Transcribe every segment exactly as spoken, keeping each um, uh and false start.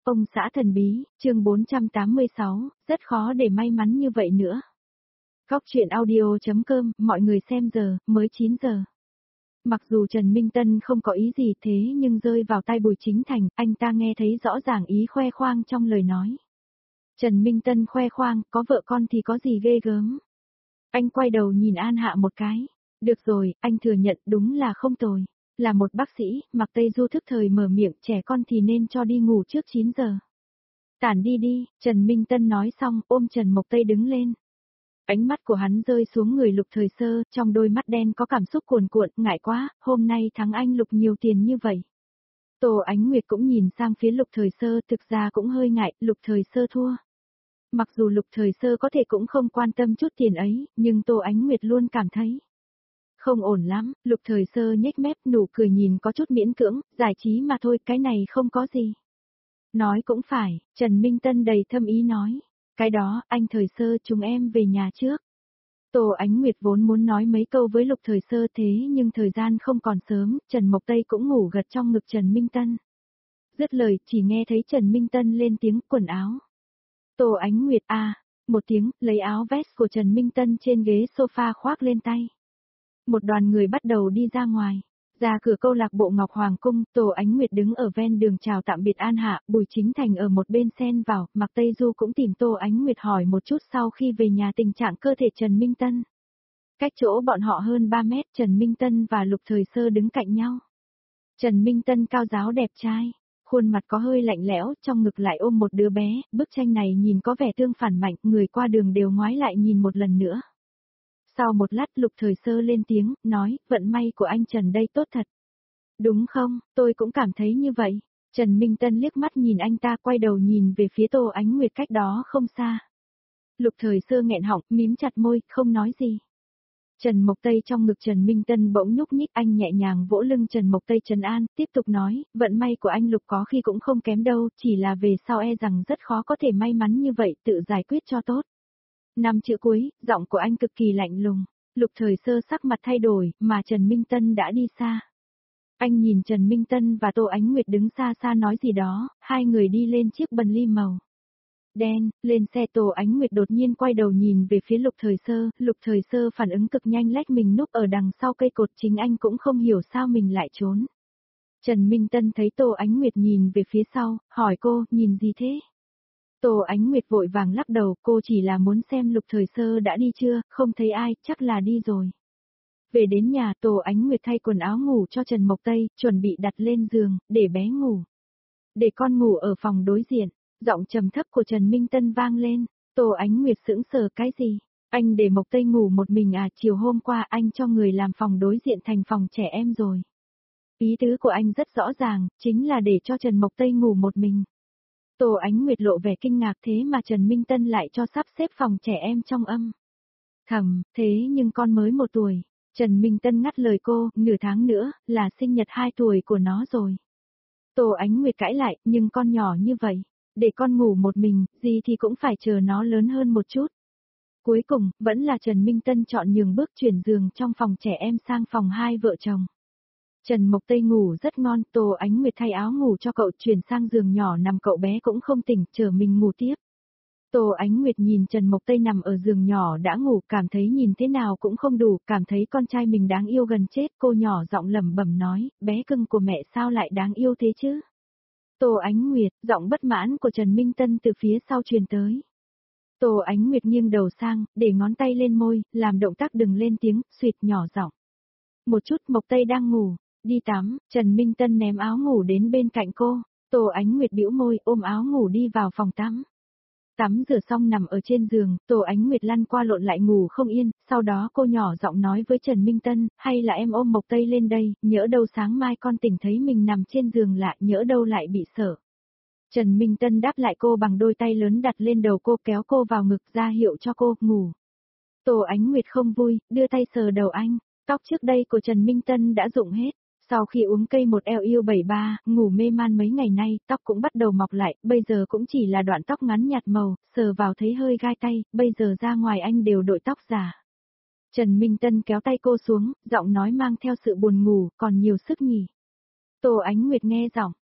Ông xã thần bí, chương bốn trăm tám mươi sáu, rất khó để may mắn như vậy nữa. Góc truyện audio.com, mọi người xem giờ, mới chín giờ. Mặc dù Trần Minh Tân không có ý gì thế nhưng rơi vào tai Bùi Chính Thành, anh ta nghe thấy rõ ràng ý khoe khoang trong lời nói. Trần Minh Tân khoe khoang, có vợ con thì có gì ghê gớm. Anh quay đầu nhìn An Hạ một cái. Được rồi, anh thừa nhận đúng là không tồi. Là một bác sĩ, Mạc Tây Du thức thời mở miệng, trẻ con thì nên cho đi ngủ trước chín giờ. Tản đi đi, Trần Minh Tân nói xong, ôm Trần Mộc Tây đứng lên. Ánh mắt của hắn rơi xuống người Lục Thời Sơ, trong đôi mắt đen có cảm xúc cuồn cuộn, ngại quá, hôm nay thắng anh Lục nhiều tiền như vậy. Tô Ánh Nguyệt cũng nhìn sang phía Lục Thời Sơ, thực ra cũng hơi ngại, Lục Thời Sơ thua. Mặc dù Lục Thời Sơ có thể cũng không quan tâm chút tiền ấy, nhưng Tô Ánh Nguyệt luôn cảm thấy không ổn lắm. Lục Thời Sơ nhếch mép, nụ cười nhìn có chút miễn cưỡng, giải trí mà thôi, cái này không có gì. Nói cũng phải, Trần Minh Tân đầy thâm ý nói. Cái đó, anh Thời Sơ, chúng em về nhà trước. Tô Ánh Nguyệt vốn muốn nói mấy câu với Lục Thời Sơ thế nhưng thời gian không còn sớm, Trần Mộc Tây cũng ngủ gật trong ngực Trần Minh Tân. Dứt lời, chỉ nghe thấy Trần Minh Tân lên tiếng quần áo. Tô Ánh Nguyệt a, một tiếng, lấy áo vest của Trần Minh Tân trên ghế sofa khoác lên tay. Một đoàn người bắt đầu đi ra ngoài. Ra cửa câu lạc bộ Ngọc Hoàng Cung, Tô Ánh Nguyệt đứng ở ven đường chào tạm biệt An Hạ, Bùi Chính Thành ở một bên xen vào, Mạc Tây Du cũng tìm Tô Ánh Nguyệt hỏi một chút sau khi về nhà tình trạng cơ thể Trần Minh Tân. Cách chỗ bọn họ hơn ba mét, Trần Minh Tân và Lục Thời Sơ đứng cạnh nhau. Trần Minh Tân cao ráo đẹp trai, khuôn mặt có hơi lạnh lẽo, trong ngực lại ôm một đứa bé, bức tranh này nhìn có vẻ tương phản mạnh, người qua đường đều ngoái lại nhìn một lần nữa. Sau một lát Lục Thời Sơ lên tiếng, nói, vận may của anh Trần đây tốt thật. Đúng không, tôi cũng cảm thấy như vậy. Trần Minh Tân liếc mắt nhìn anh ta quay đầu nhìn về phía Tô Ánh Nguyệt cách đó không xa. Lục Thời Sơ nghẹn họng, mím chặt môi, không nói gì. Trần Mộc Tây trong ngực Trần Minh Tân bỗng nhúc nhích, anh nhẹ nhàng vỗ lưng Trần Mộc Tây trấn an, tiếp tục nói, vận may của anh Lục có khi cũng không kém đâu, chỉ là về sau e rằng rất khó có thể may mắn như vậy, tự giải quyết cho tốt. Năm chữ cuối, giọng của anh cực kỳ lạnh lùng. Lục Thời Sơ sắc mặt thay đổi, mà Trần Minh Tân đã đi xa. Anh nhìn Trần Minh Tân và Tô Ánh Nguyệt đứng xa xa nói gì đó, hai người đi lên chiếc Bentley màu đen, lên xe. Tô Ánh Nguyệt đột nhiên quay đầu nhìn về phía Lục Thời Sơ, Lục Thời Sơ phản ứng cực nhanh lách mình núp ở đằng sau cây cột, chính anh cũng không hiểu sao mình lại trốn. Trần Minh Tân thấy Tô Ánh Nguyệt nhìn về phía sau, hỏi cô, nhìn gì thế? Tô Ánh Nguyệt vội vàng lắc đầu, cô chỉ là muốn xem Lục Thời Sơ đã đi chưa, không thấy ai, chắc là đi rồi. Về đến nhà, Tô Ánh Nguyệt thay quần áo ngủ cho Trần Mộc Tây, chuẩn bị đặt lên giường, để bé ngủ. Để con ngủ ở phòng đối diện, giọng trầm thấp của Trần Minh Tân vang lên. Tô Ánh Nguyệt sững sờ, cái gì? Anh để Mộc Tây ngủ một mình à? Chiều hôm qua anh cho người làm phòng đối diện thành phòng trẻ em rồi. Ý tứ của anh rất rõ ràng, chính là để cho Trần Mộc Tây ngủ một mình. Tô Ánh Nguyệt lộ vẻ kinh ngạc, thế mà Trần Minh Tân lại cho sắp xếp phòng trẻ em trong âm thầm, thế nhưng con mới một tuổi. Trần Minh Tân ngắt lời cô, nửa tháng nữa, là sinh nhật hai tuổi của nó rồi. Tô Ánh Nguyệt cãi lại, nhưng con nhỏ như vậy, để con ngủ một mình, gì thì cũng phải chờ nó lớn hơn một chút. Cuối cùng, vẫn là Trần Minh Tân chọn nhường bước chuyển giường trong phòng trẻ em sang phòng hai vợ chồng. Trần Mộc Tây ngủ rất ngon, Tô Ánh Nguyệt thay áo ngủ cho cậu, chuyển sang giường nhỏ nằm, cậu bé cũng không tỉnh, chờ mình ngủ tiếp. Tô Ánh Nguyệt nhìn Trần Mộc Tây nằm ở giường nhỏ đã ngủ, cảm thấy nhìn thế nào cũng không đủ, cảm thấy con trai mình đáng yêu gần chết, cô nhỏ giọng lẩm bẩm nói, bé cưng của mẹ sao lại đáng yêu thế chứ? Tô Ánh Nguyệt, giọng bất mãn của Trần Minh Tân từ phía sau truyền tới. Tô Ánh Nguyệt nghiêng đầu sang, để ngón tay lên môi, làm động tác đừng lên tiếng, suýt nhỏ giọng. Một chút, Mộc Tây đang ngủ. Đi tắm, Trần Minh Tân ném áo ngủ đến bên cạnh cô, Tô Ánh Nguyệt bĩu môi ôm áo ngủ đi vào phòng tắm. Tắm rửa xong nằm ở trên giường, Tô Ánh Nguyệt lăn qua lộn lại ngủ không yên, sau đó cô nhỏ giọng nói với Trần Minh Tân, hay là em ôm Mộc Tây lên đây, nhỡ đâu sáng mai con tỉnh thấy mình nằm trên giường lại, nhỡ đâu lại bị sợ. Trần Minh Tân đáp lại cô bằng đôi tay lớn đặt lên đầu cô, kéo cô vào ngực ra hiệu cho cô ngủ. Tô Ánh Nguyệt không vui, đưa tay sờ đầu anh, tóc trước đây của Trần Minh Tân đã rụng hết. Sau khi uống cây một eo yêu bảy ba, ngủ mê man mấy ngày nay, tóc cũng bắt đầu mọc lại, bây giờ cũng chỉ là đoạn tóc ngắn nhạt màu, sờ vào thấy hơi gai tay, bây giờ ra ngoài anh đều đội tóc giả. Trần Minh Tân kéo tay cô xuống, giọng nói mang theo sự buồn ngủ, còn nhiều sức nhỉ. Tô Ánh Nguyệt nghe giọng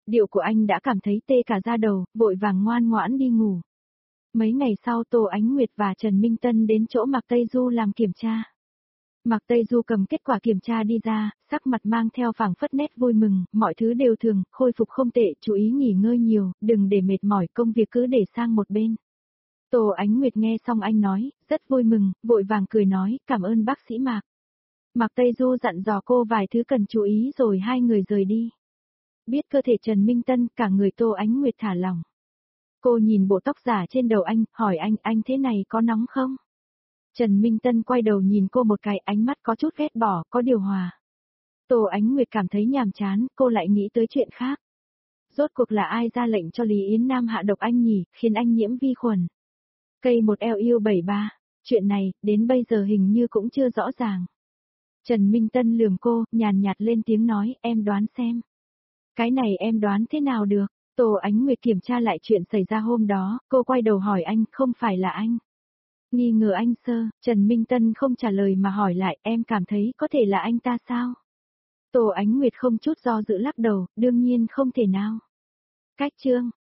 Điệu của anh đã cảm thấy tê cả da đầu, vội vàng ngoan ngoãn đi ngủ. Mấy ngày sau Tô Ánh Nguyệt và Trần Minh Tân đến chỗ Mạc Tây Du làm kiểm tra. Mạc Tây Du cầm kết quả kiểm tra đi ra, sắc mặt mang theo phảng phất nét vui mừng, mọi thứ đều thường, khôi phục không tệ, chú ý nghỉ ngơi nhiều, đừng để mệt mỏi, công việc cứ để sang một bên. Tô Ánh Nguyệt nghe xong anh nói, rất vui mừng, vội vàng cười nói, cảm ơn bác sĩ Mạc. Mạc Tây Du dặn dò cô vài thứ cần chú ý rồi hai người rời đi. Biết cơ thể Trần Minh Tân, cả người Tô Ánh Nguyệt thả lỏng. Cô nhìn bộ tóc giả trên đầu anh, hỏi anh, anh thế này có nóng không? Trần Minh Tân quay đầu nhìn cô một cái, ánh mắt có chút ghét bỏ, có điều hòa. Tô Ánh Nguyệt cảm thấy nhàm chán, cô lại nghĩ tới chuyện khác. Rốt cuộc là ai ra lệnh cho Lý Yến Nam hạ độc anh nhỉ, khiến anh nhiễm vi khuẩn? Cây một eo yêu bảy ba, chuyện này, đến bây giờ hình như cũng chưa rõ ràng. Trần Minh Tân lườm cô, nhàn nhạt lên tiếng nói, em đoán xem. Cái này em đoán thế nào được? Tô Ánh Nguyệt kiểm tra lại chuyện xảy ra hôm đó, cô quay đầu hỏi anh, không phải là anh. Nghi ngờ anh sơ, Trần Minh Tân không trả lời mà hỏi lại, em cảm thấy có thể là anh ta sao? Tô Ánh Nguyệt không chút do dự lắc đầu, đương nhiên không thể nào. Cách chương